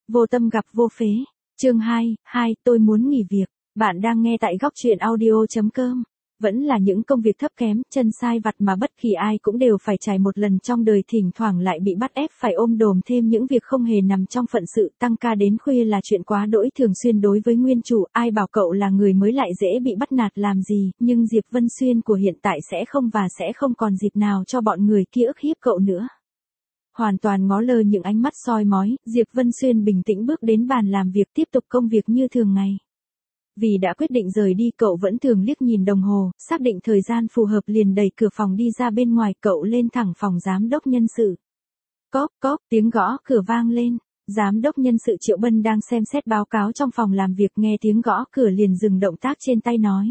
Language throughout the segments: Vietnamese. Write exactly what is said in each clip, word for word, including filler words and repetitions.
Vô tâm gặp vô phế. Chương hai, hai, tôi muốn nghỉ việc. Bạn đang nghe tại góc truyện audio chấm com. Vẫn là những công việc thấp kém, chân sai vặt mà bất kỳ ai cũng đều phải trải một lần trong đời, thỉnh thoảng lại bị bắt ép phải ôm đồm thêm những việc không hề nằm trong phận sự, tăng ca đến khuya là chuyện quá đỗi thường xuyên đối với nguyên chủ. Ai bảo cậu là người mới lại dễ bị bắt nạt làm gì, nhưng Diệp Vân Xuyên của hiện tại sẽ không và sẽ không còn dịp nào cho bọn người kia ức hiếp cậu nữa. Hoàn toàn ngó lơ những ánh mắt soi mói, Diệp Vân Xuyên bình tĩnh bước đến bàn làm việc, tiếp tục công việc như thường ngày. Vì đã quyết định rời đi, cậu vẫn thường liếc nhìn đồng hồ, xác định thời gian phù hợp liền đẩy cửa phòng đi ra bên ngoài. Cậu lên thẳng phòng giám đốc nhân sự. Cóp cóp, tiếng gõ cửa vang lên. Giám đốc nhân sự Triệu Bân đang xem xét báo cáo trong phòng làm việc, nghe tiếng gõ cửa liền dừng động tác trên tay nói: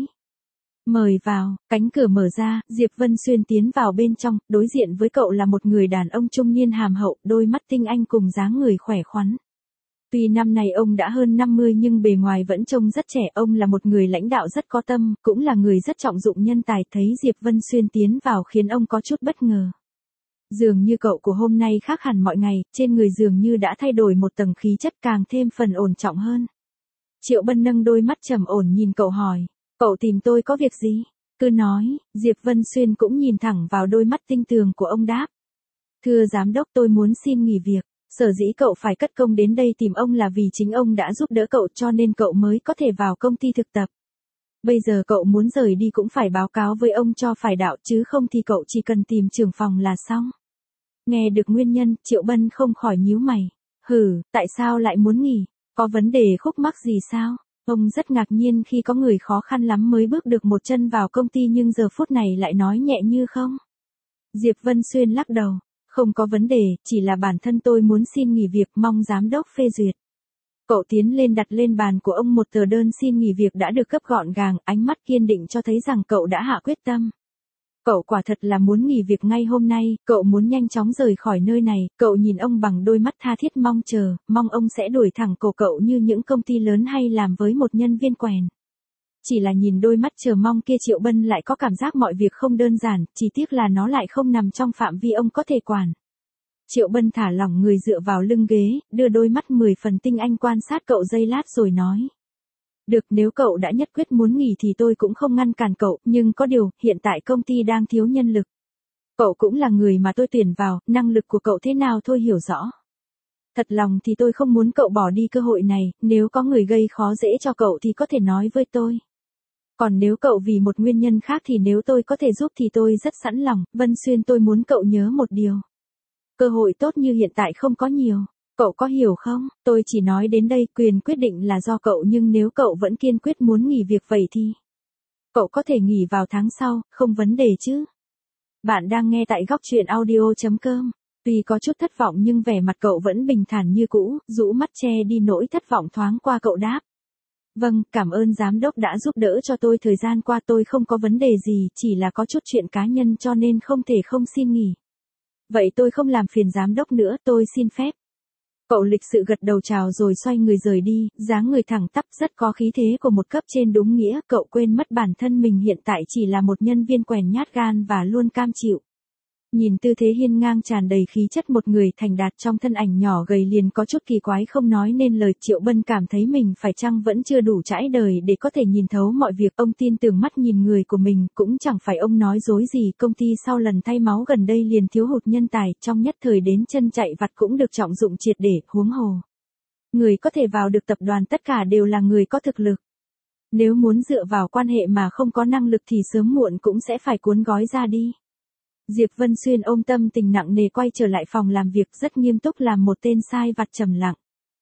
"Mời vào." Cánh cửa mở ra, Diệp Vân Xuyên tiến vào bên trong, đối diện với cậu là một người đàn ông trung niên hàm hậu, đôi mắt tinh anh cùng dáng người khỏe khoắn. Tuy năm nay ông đã hơn năm mươi nhưng bề ngoài vẫn trông rất trẻ. Ông là một người lãnh đạo rất có tâm, cũng là người rất trọng dụng nhân tài. Thấy Diệp Vân Xuyên tiến vào khiến ông có chút bất ngờ. Dường như cậu của hôm nay khác hẳn mọi ngày, trên người dường như đã thay đổi một tầng khí chất, càng thêm phần ổn trọng hơn. Triệu Bân nâng đôi mắt trầm ổn nhìn cậu hỏi: "Cậu tìm tôi có việc gì?" "Cứ nói." Diệp Vân Xuyên cũng nhìn thẳng vào đôi mắt tinh tường của ông đáp: "Thưa giám đốc, tôi muốn xin nghỉ việc. Sở dĩ cậu phải cất công đến đây tìm ông là vì chính ông đã giúp đỡ cậu cho nên cậu mới có thể vào công ty thực tập. Bây giờ cậu muốn rời đi cũng phải báo cáo với ông cho phải đạo, chứ không thì cậu chỉ cần tìm trưởng phòng là xong." Nghe được nguyên nhân, Triệu Bân không khỏi nhíu mày. "Hừ, tại sao lại muốn nghỉ? Có vấn đề khúc mắc gì sao?" Ông rất ngạc nhiên khi có người khó khăn lắm mới bước được một chân vào công ty nhưng giờ phút này lại nói nhẹ như không. Diệp Vân Xuyên lắc đầu: "Không có vấn đề, chỉ là bản thân tôi muốn xin nghỉ việc, mong giám đốc phê duyệt." Cậu tiến lên đặt lên bàn của ông một tờ đơn xin nghỉ việc đã được cấp gọn gàng, ánh mắt kiên định cho thấy rằng cậu đã hạ quyết tâm. Cậu quả thật là muốn nghỉ việc ngay hôm nay, cậu muốn nhanh chóng rời khỏi nơi này. Cậu nhìn ông bằng đôi mắt tha thiết mong chờ, mong ông sẽ đuổi thẳng cổ cậu như những công ty lớn hay làm với một nhân viên quèn. Chỉ là nhìn đôi mắt chờ mong kia, Triệu Bân lại có cảm giác mọi việc không đơn giản, chỉ tiếc là nó lại không nằm trong phạm vi ông có thể quản. Triệu Bân thả lỏng người dựa vào lưng ghế, đưa đôi mắt mười phần tinh anh quan sát cậu giây lát rồi nói: "Được, nếu cậu đã nhất quyết muốn nghỉ thì tôi cũng không ngăn cản cậu, nhưng có điều, hiện tại công ty đang thiếu nhân lực. Cậu cũng là người mà tôi tuyển vào, năng lực của cậu thế nào tôi hiểu rõ. Thật lòng thì tôi không muốn cậu bỏ đi cơ hội này, nếu có người gây khó dễ cho cậu thì có thể nói với tôi. Còn nếu cậu vì một nguyên nhân khác thì nếu tôi có thể giúp thì tôi rất sẵn lòng. Vân Xuyên, tôi muốn cậu nhớ một điều. Cơ hội tốt như hiện tại không có nhiều. Cậu có hiểu không? Tôi chỉ nói đến đây, quyền quyết định là do cậu, nhưng nếu cậu vẫn kiên quyết muốn nghỉ việc vậy thì cậu có thể nghỉ vào tháng sau, không vấn đề chứ?" Bạn đang nghe tại góc truyện audio chấm com. Tuy có chút thất vọng nhưng vẻ mặt cậu vẫn bình thản như cũ, rũ mắt che đi nỗi thất vọng thoáng qua. Cậu đáp: "Vâng, cảm ơn giám đốc đã giúp đỡ cho tôi thời gian qua, tôi không có vấn đề gì, chỉ là có chút chuyện cá nhân cho nên không thể không xin nghỉ. Vậy tôi không làm phiền giám đốc nữa, tôi xin phép." Cậu lịch sự gật đầu chào rồi xoay người rời đi, dáng người thẳng tắp rất có khí thế của một cấp trên đúng nghĩa. Cậu quên mất bản thân mình hiện tại chỉ là một nhân viên quèn nhát gan và luôn cam chịu. Nhìn tư thế hiên ngang tràn đầy khí chất một người thành đạt trong thân ảnh nhỏ gầy liền có chút kỳ quái không nói nên lời. Triệu Bân cảm thấy mình phải chăng vẫn chưa đủ trải đời để có thể nhìn thấu mọi việc. Ông tin tưởng mắt nhìn người của mình, cũng chẳng phải ông nói dối gì. Công ty sau lần thay máu gần đây liền thiếu hụt nhân tài, trong nhất thời đến chân chạy vặt cũng được trọng dụng triệt để, huống hồ người có thể vào được tập đoàn tất cả đều là người có thực lực. Nếu muốn dựa vào quan hệ mà không có năng lực thì sớm muộn cũng sẽ phải cuốn gói ra đi. Diệp Vân Xuyên ôm tâm tình nặng nề quay trở lại phòng làm việc, rất nghiêm túc làm một tên sai vặt trầm lặng.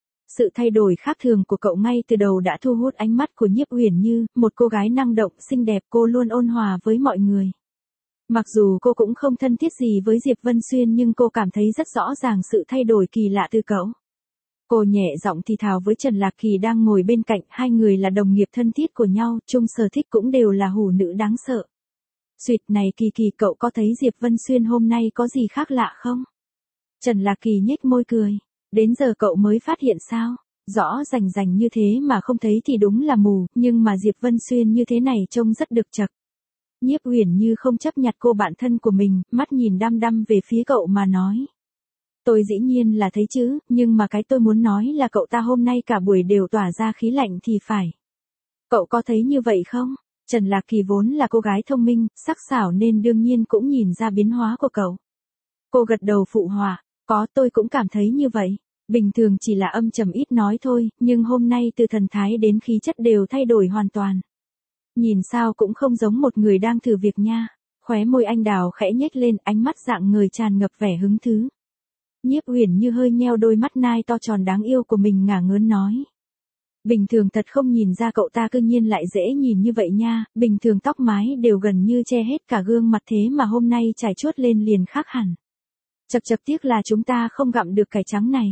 Sự thay đổi khác thường của cậu ngay từ đầu đã thu hút ánh mắt của Nhiếp Uyển Như, một cô gái năng động, xinh đẹp. Cô luôn ôn hòa với mọi người. Mặc dù cô cũng không thân thiết gì với Diệp Vân Xuyên nhưng cô cảm thấy rất rõ ràng sự thay đổi kỳ lạ từ cậu. Cô nhẹ giọng thì thào với Trần Lạc Kỳ đang ngồi bên cạnh, hai người là đồng nghiệp thân thiết của nhau, chung sở thích cũng đều là hủ nữ đáng sợ. "Xuyệt này Kỳ Kỳ, cậu có thấy Diệp Vân Xuyên hôm nay có gì khác lạ không?" Trần Lạc Kỳ nhếch môi cười: "Đến giờ cậu mới phát hiện sao? Rõ rành rành như thế mà không thấy thì đúng là mù, nhưng mà Diệp Vân Xuyên như thế này trông rất đực chậc." Nhiếp Uyển Như không chấp nhặt cô bạn thân của mình, mắt nhìn đăm đăm về phía cậu mà nói: Tôi dĩ nhiên là thấy chứ, nhưng mà cái tôi muốn nói là cậu ta hôm nay cả buổi đều tỏa ra khí lạnh thì phải. Cậu có thấy như vậy không? Trần Lạc Kỳ vốn là cô gái thông minh, sắc sảo nên đương nhiên cũng nhìn ra biến hóa của cậu. Cô gật đầu phụ họa, có tôi cũng cảm thấy như vậy. Bình thường chỉ là âm trầm ít nói thôi, nhưng hôm nay từ thần thái đến khí chất đều thay đổi hoàn toàn. Nhìn sao cũng không giống một người đang thử việc nha. Khóe môi anh đào khẽ nhếch lên, ánh mắt dạng người tràn ngập vẻ hứng thú. Nhiếp Uyển Như hơi nheo đôi mắt nai to tròn đáng yêu của mình ngả ngớn nói. Bình thường thật không nhìn ra cậu ta cư nhiên lại dễ nhìn như vậy nha, bình thường tóc mái đều gần như che hết cả gương mặt thế mà hôm nay trải chuốt lên liền khác hẳn. Chật chật tiếc là chúng ta không gặm được cải trắng này.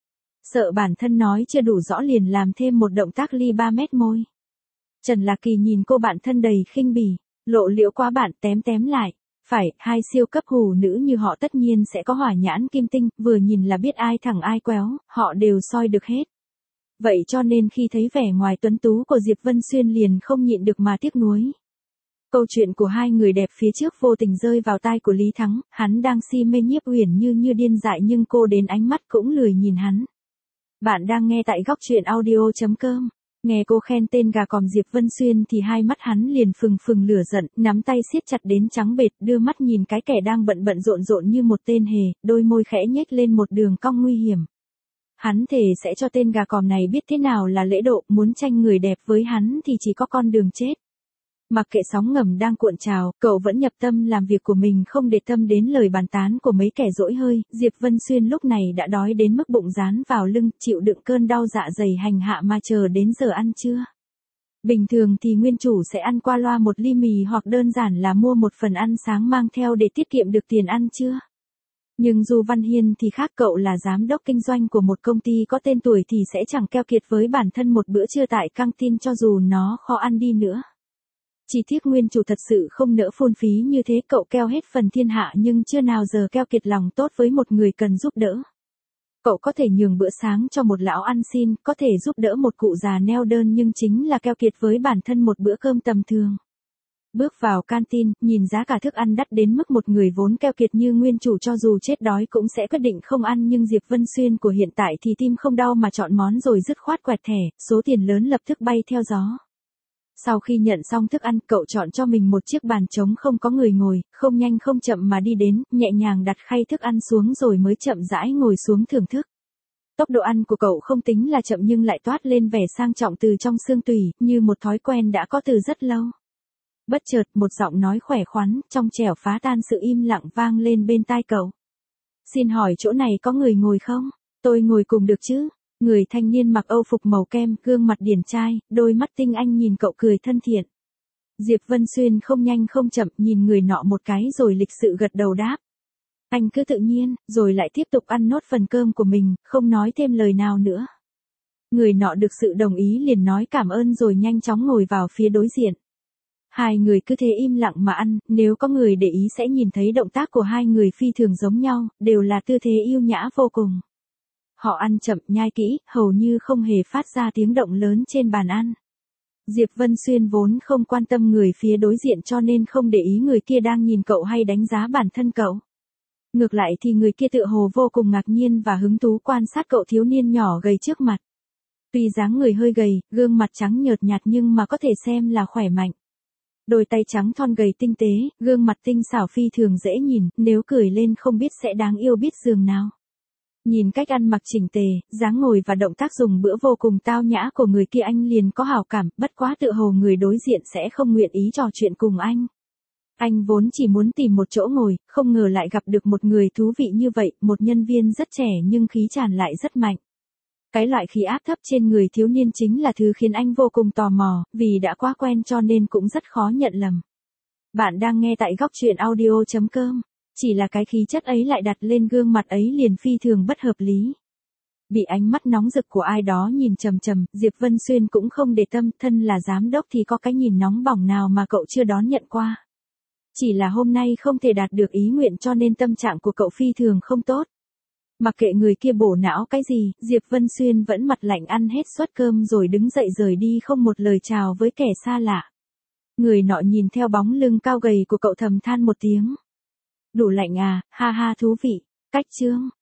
Sợ bản thân nói chưa đủ rõ liền làm thêm một động tác ly ba mét môi. Trần Lạc Kỳ nhìn cô bạn thân đầy khinh bỉ, lộ liễu quá bạn tém tém lại. Phải, hai siêu cấp hù nữ như họ tất nhiên sẽ có hỏa nhãn kim tinh, vừa nhìn là biết ai thẳng ai quéo, họ đều soi được hết. Vậy cho nên khi thấy vẻ ngoài tuấn tú của Diệp Vân Xuyên liền không nhịn được mà tiếc nuối. Câu chuyện của hai người đẹp phía trước vô tình rơi vào tai của Lý Thắng, hắn đang si mê Nhiếp Uyển Như như điên dại nhưng cô đến ánh mắt cũng lười nhìn hắn. Bạn đang nghe tại góc truyện audio chấm com. Nghe cô khen tên gà còm Diệp Vân Xuyên thì hai mắt hắn liền phừng phừng lửa giận, nắm tay siết chặt đến trắng bệt, đưa mắt nhìn cái kẻ đang bận bận rộn rộn như một tên hề, đôi môi khẽ nhếch lên một đường cong nguy hiểm. Hắn thề sẽ cho tên gà còm này biết thế nào là lễ độ, muốn tranh người đẹp với hắn thì chỉ có con đường chết. Mặc kệ sóng ngầm đang cuộn trào, cậu vẫn nhập tâm làm việc của mình không để tâm đến lời bàn tán của mấy kẻ dỗi hơi. Diệp Vân Xuyên lúc này đã đói đến mức bụng dán vào lưng, chịu đựng cơn đau dạ dày hành hạ mà chờ đến giờ ăn trưa. Bình thường thì nguyên chủ sẽ ăn qua loa một ly mì hoặc đơn giản là mua một phần ăn sáng mang theo để tiết kiệm được tiền ăn trưa. Nhưng Du Văn Hiên thì khác, cậu là giám đốc kinh doanh của một công ty có tên tuổi thì sẽ chẳng keo kiệt với bản thân một bữa trưa tại căng tin cho dù nó khó ăn đi nữa. Chỉ tiếc nguyên chủ thật sự không nỡ phung phí như thế, cậu keo hết phần thiên hạ nhưng chưa nào giờ keo kiệt lòng tốt với một người cần giúp đỡ. Cậu có thể nhường bữa sáng cho một lão ăn xin, có thể giúp đỡ một cụ già neo đơn nhưng chính là keo kiệt với bản thân một bữa cơm tầm thường. Bước vào canteen, nhìn giá cả thức ăn đắt đến mức một người vốn keo kiệt như nguyên chủ cho dù chết đói cũng sẽ quyết định không ăn, nhưng Diệp Vân Xuyên của hiện tại thì tim không đau mà chọn món rồi dứt khoát quẹt thẻ, số tiền lớn lập tức bay theo gió. Sau khi nhận xong thức ăn, cậu chọn cho mình một chiếc bàn trống không có người ngồi, không nhanh không chậm mà đi đến, nhẹ nhàng đặt khay thức ăn xuống rồi mới chậm rãi ngồi xuống thưởng thức. Tốc độ ăn của cậu không tính là chậm nhưng lại toát lên vẻ sang trọng từ trong xương tủy, như một thói quen đã có từ rất lâu. Bất chợt, một giọng nói khỏe khoắn, trong trẻo phá tan sự im lặng vang lên bên tai cậu. Xin hỏi chỗ này có người ngồi không? Tôi ngồi cùng được chứ? Người thanh niên mặc âu phục màu kem, gương mặt điển trai, đôi mắt tinh anh nhìn cậu cười thân thiện. Diệp Vân Xuyên không nhanh không chậm nhìn người nọ một cái rồi lịch sự gật đầu đáp. Anh cứ tự nhiên, rồi lại tiếp tục ăn nốt phần cơm của mình, không nói thêm lời nào nữa. Người nọ được sự đồng ý liền nói cảm ơn rồi nhanh chóng ngồi vào phía đối diện. Hai người cứ thế im lặng mà ăn, nếu có người để ý sẽ nhìn thấy động tác của hai người phi thường giống nhau, đều là tư thế yêu nhã vô cùng. Họ ăn chậm nhai kỹ, hầu như không hề phát ra tiếng động lớn trên bàn ăn. Diệp Vân Xuyên vốn không quan tâm người phía đối diện cho nên không để ý người kia đang nhìn cậu hay đánh giá bản thân cậu. Ngược lại thì người kia tựa hồ vô cùng ngạc nhiên và hứng thú quan sát cậu thiếu niên nhỏ gầy trước mặt. Tuy dáng người hơi gầy, gương mặt trắng nhợt nhạt nhưng mà có thể xem là khỏe mạnh. Đôi tay trắng thon gầy tinh tế, gương mặt tinh xảo phi thường dễ nhìn, nếu cười lên không biết sẽ đáng yêu biết giường nào. Nhìn cách ăn mặc chỉnh tề, dáng ngồi và động tác dùng bữa vô cùng tao nhã của người kia anh liền có hảo cảm, bất quá tựa hồ người đối diện sẽ không nguyện ý trò chuyện cùng anh. Anh vốn chỉ muốn tìm một chỗ ngồi, không ngờ lại gặp được một người thú vị như vậy, một nhân viên rất trẻ nhưng khí tràn lại rất mạnh. Cái loại khí áp thấp trên người thiếu niên chính là thứ khiến anh vô cùng tò mò, vì đã quá quen cho nên cũng rất khó nhận lầm. Bạn đang nghe tại góc truyện audio chấm com. Chỉ là cái khí chất ấy lại đặt lên gương mặt ấy liền phi thường bất hợp lý. Bị ánh mắt nóng rực của ai đó nhìn chằm chằm, Diệp Vân Xuyên cũng không để tâm, thân là giám đốc thì có cái nhìn nóng bỏng nào mà cậu chưa đón nhận qua. Chỉ là hôm nay không thể đạt được ý nguyện cho nên tâm trạng của cậu phi thường không tốt. Mặc kệ người kia bổ não cái gì, Diệp Vân Xuyên vẫn mặt lạnh ăn hết suất cơm rồi đứng dậy rời đi không một lời chào với kẻ xa lạ. Người nọ nhìn theo bóng lưng cao gầy của cậu thầm than một tiếng. Đủ lạnh à, ha ha thú vị. Cách chương.